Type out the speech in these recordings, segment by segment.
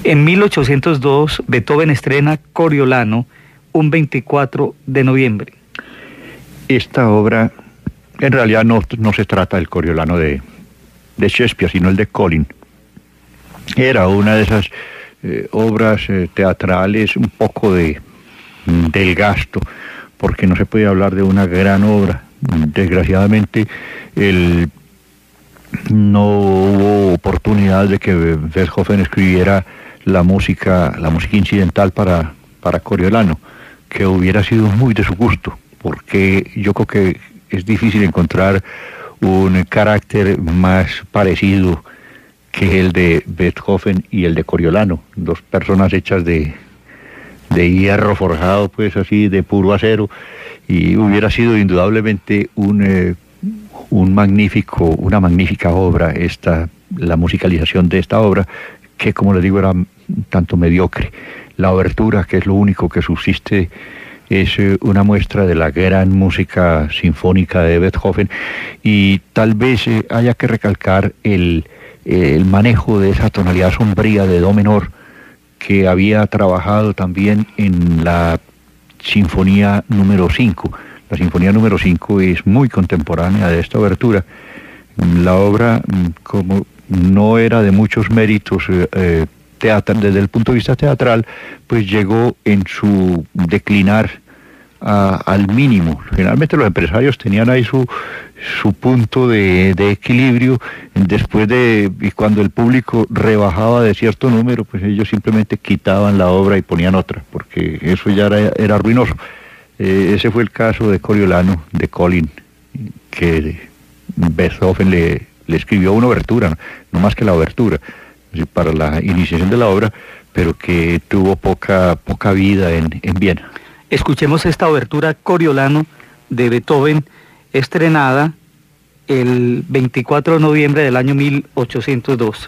En 1802, Beethoven estrena Coriolano un 24 de noviembre. Esta obra, en realidad no se trata del Coriolano de Shakespeare, sino el de Collin. Era una de esas obras teatrales un poco del gasto, porque no se puede hablar de una gran obra. Desgraciadamente, no hubo oportunidad de que Beethoven escribiera la música incidental para Coriolano, que hubiera sido muy de su gusto, porque yo creo que es difícil encontrar un carácter más parecido que el de Beethoven y el de Coriolano, dos personas hechas de hierro forjado, pues así, de puro acero, y hubiera sido indudablemente una magnífica obra la musicalización de esta obra, que como les digo era tanto mediocre. La obertura, que es lo único que subsiste, es una muestra de la gran música sinfónica de Beethoven, y tal vez haya que recalcar el manejo de esa tonalidad sombría de do menor que había trabajado también en la Sinfonía número 5. La Sinfonía número 5 es muy contemporánea de esta obertura. La obra, como no era de muchos méritos desde el punto de vista teatral, pues llegó en su declinar al mínimo. Generalmente los empresarios tenían ahí su punto de equilibrio, y cuando el público rebajaba de cierto número, pues ellos simplemente quitaban la obra y ponían otra, porque eso ya era ruinoso. Ese fue el caso de Coriolano, de Collin, que Beethoven le escribió una obertura, no más que la obertura, para la iniciación de la obra, pero que tuvo poca vida en Viena. Escuchemos esta obertura Coriolano de Beethoven, estrenada el 24 de noviembre del año 1802.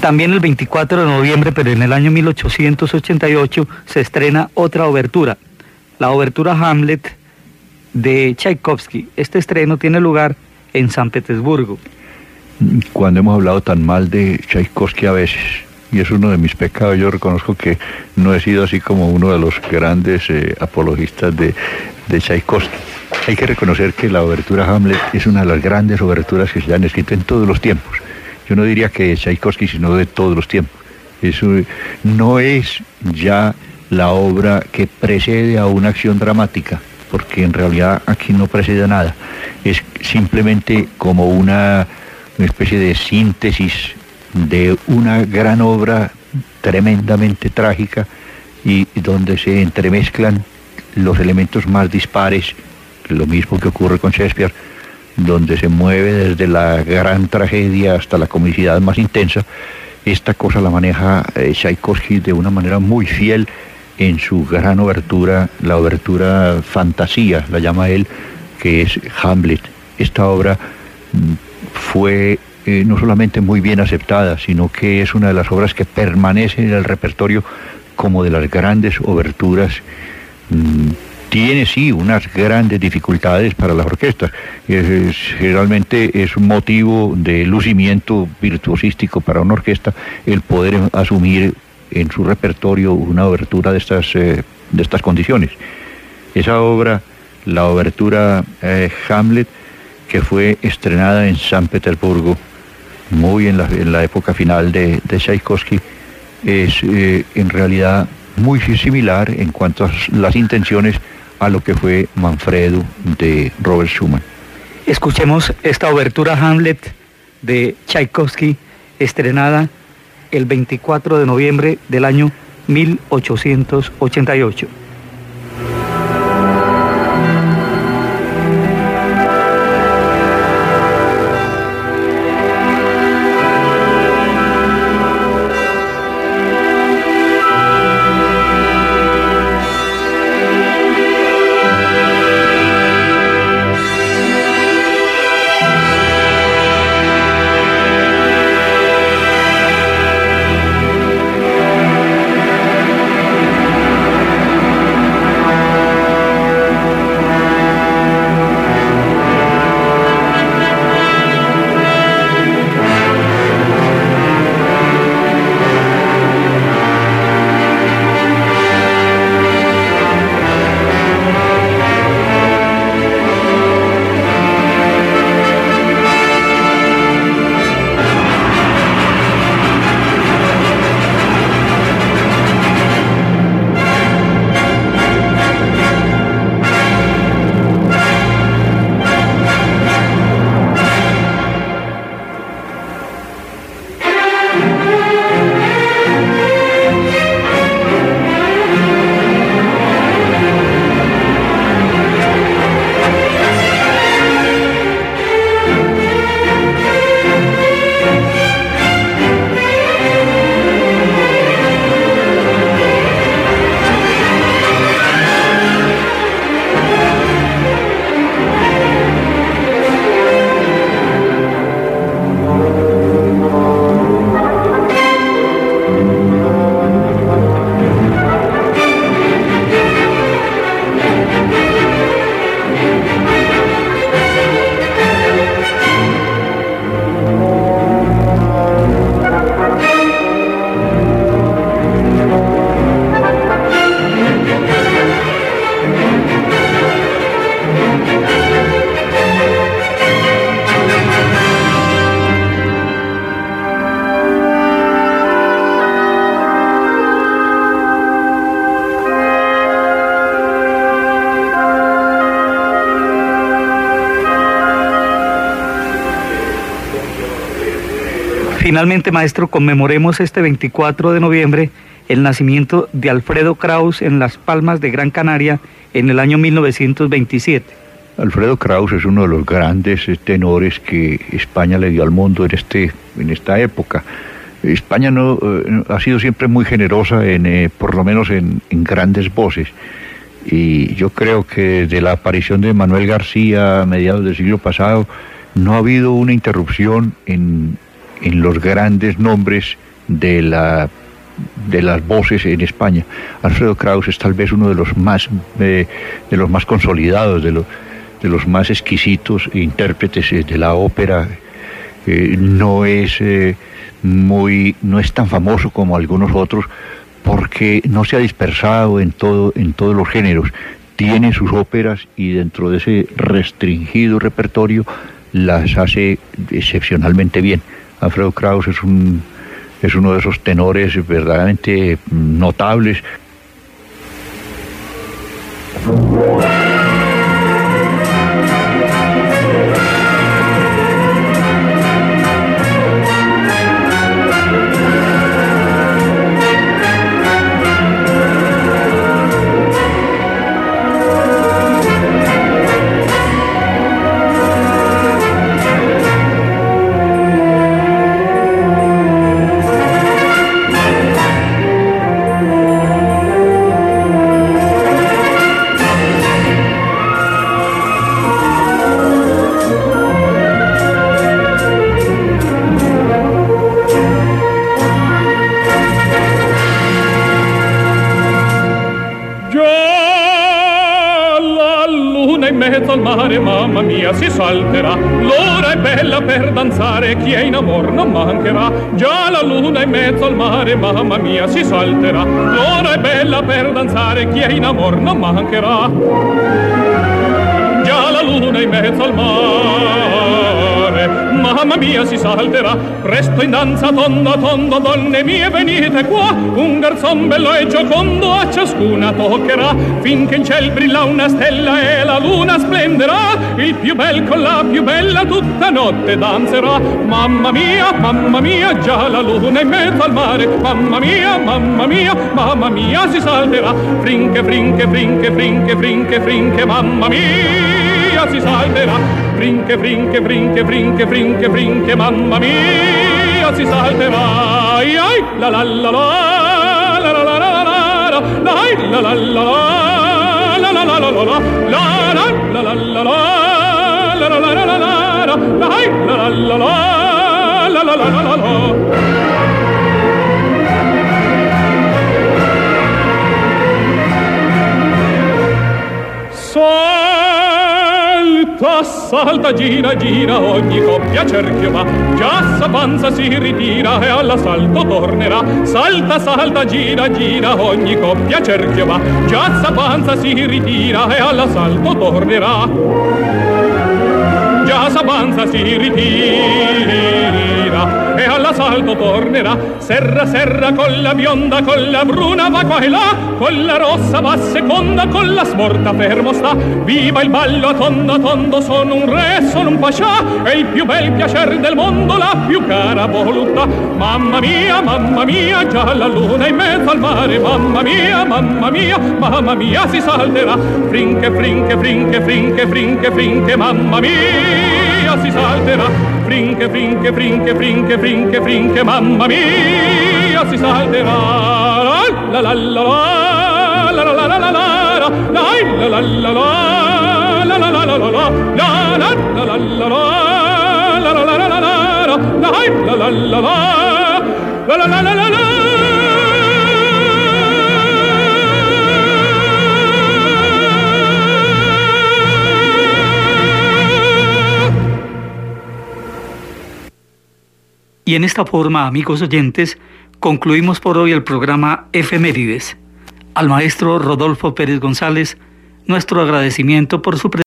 También el 24 de noviembre, pero en el año 1888, se estrena otra obertura, la obertura Hamlet de Tchaikovsky. Este estreno tiene lugar en San Petersburgo. Cuando hemos hablado tan mal de Tchaikovsky a veces, y es uno de mis pecados, yo reconozco que no he sido así como uno de los grandes apologistas de Tchaikovsky. Hay que reconocer que la obertura Hamlet es una de las grandes oberturas que se han escrito en todos los tiempos. Yo no diría que de Tchaikovsky, sino de todos los tiempos. Eso no es ya la obra que precede a una acción dramática, porque en realidad aquí no precede nada. Es simplemente como una especie de síntesis de una gran obra tremendamente trágica y donde se entremezclan los elementos más dispares, lo mismo que ocurre con Shakespeare, donde se mueve desde la gran tragedia hasta la comicidad más intensa. Esta cosa la maneja Tchaikovsky de una manera muy fiel en su gran obertura, la obertura fantasía, la llama él, que es Hamlet. Esta obra fue no solamente muy bien aceptada, sino que es una de las obras que permanece en el repertorio como de las grandes oberturas. Tiene sí unas grandes dificultades para las orquestas. Generalmente es un motivo de lucimiento virtuosístico para una orquesta el poder asumir en su repertorio una obertura de estas condiciones. Esa obra, la obertura Hamlet, que fue estrenada en San Petersburgo, muy en la época final de Tchaikovsky, es en realidad muy similar en cuanto a las intenciones a lo que fue Manfredo de Robert Schumann. Escuchemos esta obertura Hamlet de Tchaikovsky, estrenada el 24 de noviembre del año 1888. Finalmente, maestro, conmemoremos este 24 de noviembre el nacimiento de Alfredo Kraus en Las Palmas de Gran Canaria en el año 1927. Alfredo Kraus es uno de los grandes tenores que España le dio al mundo en esta época. España ha sido siempre muy generosa por lo menos en grandes voces. Y yo creo que desde la aparición de Manuel García a mediados del siglo pasado no ha habido una interrupción en los grandes nombres de las voces en España. Alfredo Kraus es tal vez uno de los más consolidados, de los más exquisitos intérpretes de la ópera. No es tan famoso como algunos otros porque no se ha dispersado en todos los géneros. Tiene sus óperas y dentro de ese restringido repertorio las hace excepcionalmente bien. Alfredo Kraus es uno de esos tenores verdaderamente notables. Mamma mia, si salterà, l'ora è bella per danzare, chi è in amor non mancherà. Già la luna in mezzo al mare, mamma mia, si salterà, l'ora è bella per danzare, chi è in amor non mancherà. Già la luna in mezzo al mare, mamma mia, si salterà, presto in danza tondo a tondo, donne mie venite qua, un garzon bello e giocondo a ciascuna toccherà, finché in ciel brilla una stella e la luna splenderà, il più bel con la più bella tutta notte danzerà. Mamma mia, già la luna in mezzo al mare, mamma mia, si salterà, frinche, frinche, frinche, frinche, frinche, frinche, mamma mia, si salterà, frinche, frinche, frinche, frinche, frinche, frinche, mamma mia, si salterà. Ai, la la la la, la la la la la, la la la la la, la la la la la, la la la la la, la la la la la, la la la la la, la la la la. Salta, gira, gira, ogni coppia cerchio va, già sa panza si ritira e all'assalto tornerà. Salta, salta, gira, gira, ogni coppia cerchio va, già sa panza si ritira e all'assalto tornerà. Già sa panza si ritira e all'assalto tornerà. Serra, serra, con la bionda, con la bruna va qua e là, con la rossa va seconda, con la smorta fermo sta. Viva il ballo a tondo, sono un re, sono un pascià, è il più bel piacer del mondo, la più cara voluttà. Mamma mia, già la luna in mezzo al mare, mamma mia, si salterà, frinche, frinche, frinche, frinche, frinche, frinche, mamma mia, si salterà, frinche, frinche, frinche, frinche, frinche, frinche, mamma mia, si salterà. La la la la la, la la la la la, la la la la la, la la la la la, la la la la la, la la la la la la la. Y en esta forma, amigos oyentes, concluimos por hoy el programa Efemérides. Al maestro Rodolfo Pérez González, nuestro agradecimiento por su presencia.